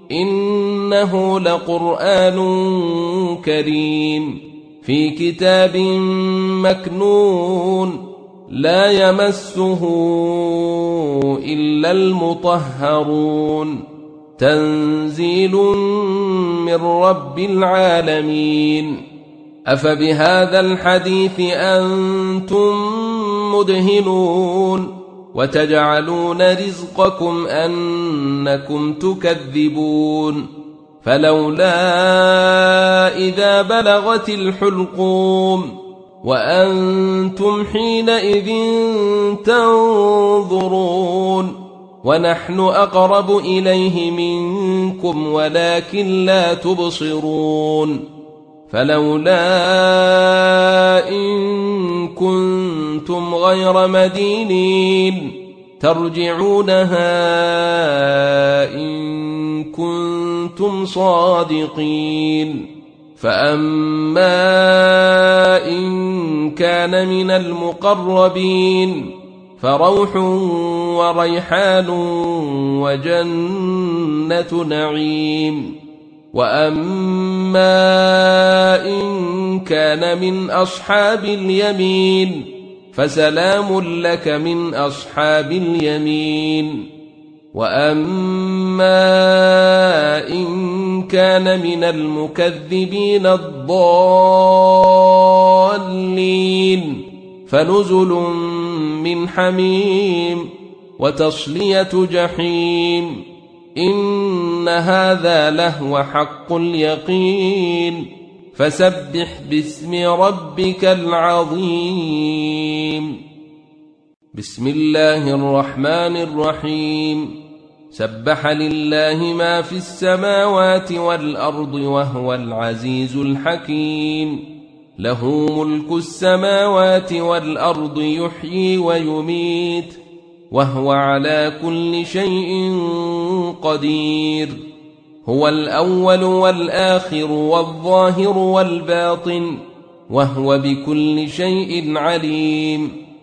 إنه لقرآن كريم في كتاب مكنون لا يمسه إلا المطهرون تنزيل من رب العالمين أفبهذا الحديث أنتم مدهنون وتجعلون رزقكم أنكم تكذبون فلولا إذا بلغت الحلقوم وأنتم حينئذ تنظرون ونحن أقرب إليه منكم ولكن لا تبصرون فلولا إن كنتم غير مدينين ترجعونها إن كنتم صادقين فأما إن كان من المقربين فروح وريحان وجنة نعيم وأما إن كان من أصحاب اليمين فسلام لك من أصحاب اليمين وأما إن كان من المكذبين الضالين فنزل من حميم وتصلية جحيم إن هذا لهو حق اليقين فسبح باسم ربك العظيم بسم الله الرحمن الرحيم سبح لله ما في السماوات والأرض وهو العزيز الحكيم له ملك السماوات والأرض يحيي ويميت وهو على كل شيء قدير هو الأول والآخر والظاهر والباطن وهو بكل شيء عليم